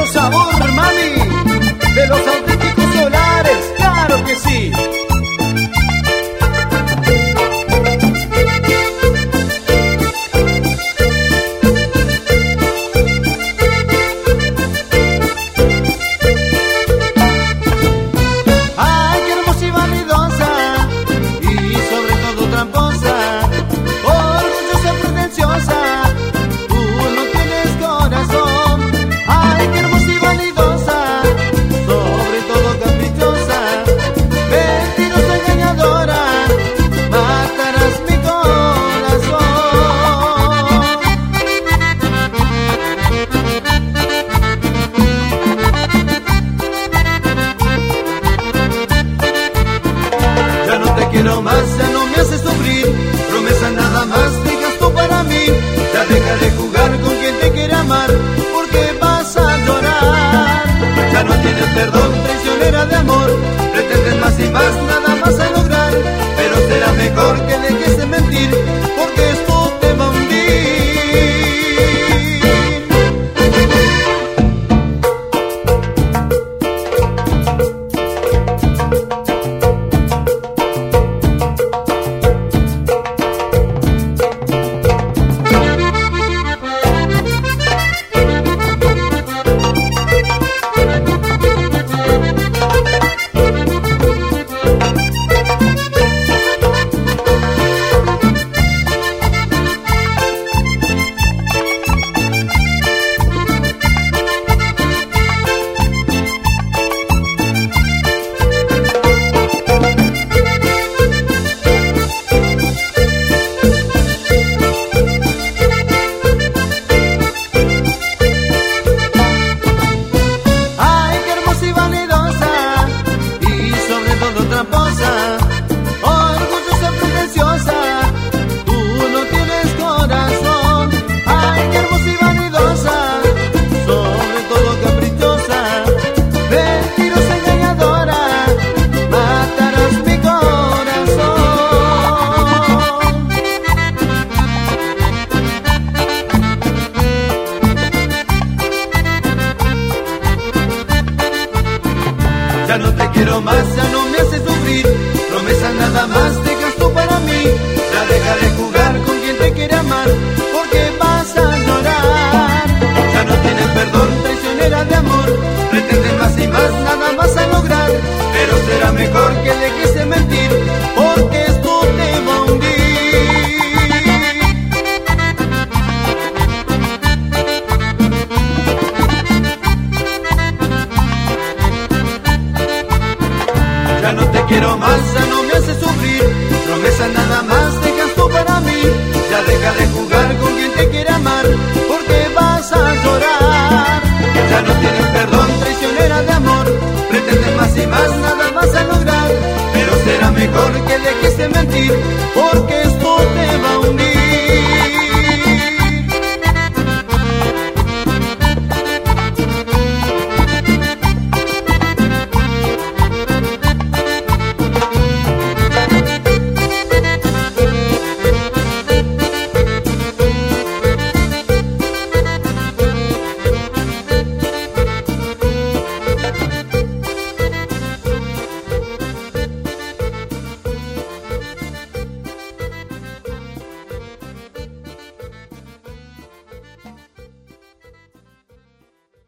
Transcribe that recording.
verdadero sabor, mami, de los auténticos solares, claro que sí. Ay, qué hermosa y vanidosa, y sobre todo tramposa, orgullosa, pretenciosa, tú no tienes corazón. Ay, qué hermosa y vanidosa, sobre todo caprichosa, mentirosa, engañadora, matarás mi corazón. Ya no te quiero más, ya no me haces sufrir, promesa nada más dejas tú para mí. Ya deja de jugar con quien te quiere amar, porque vas a llorar. Ya no tienes perdón, traicionera de amor, pretendes más y más, nada más a lograr. Pero será mejor que dejes de mentir, porque esto te va a hundir. Ay, qué hermosa y vanidosa, y sobre todo tramposa, orgullosa, pretenciosa, tú no tienes corazón. Ay, qué hermosa y vanidosa, sobre todo caprichosa, mentirosa, engañadora, matarás mi corazón. Ya no te quiero más, ya no me haces sufrir, promesa nada más dejas tú para mí. Ya deja de jugar con quien te quiere amar, porque vas a llorar. Ya no tienes perdón, traicionera de amor, pretendes más y más, nada más a lograr. Pero será mejor que dejes de mentir, porque esto te va a hundir. Ya no te quiero más, ya no me haces sufrir, promesa nada más dejas tú para mí. Ya deja de jugar con quien te quiere amar, porque vas a llorar. Ya no tienes perdón, traicionera de amor, pretendes más y más, nada más a lograr. Pero será mejor que dejes de mentir, porque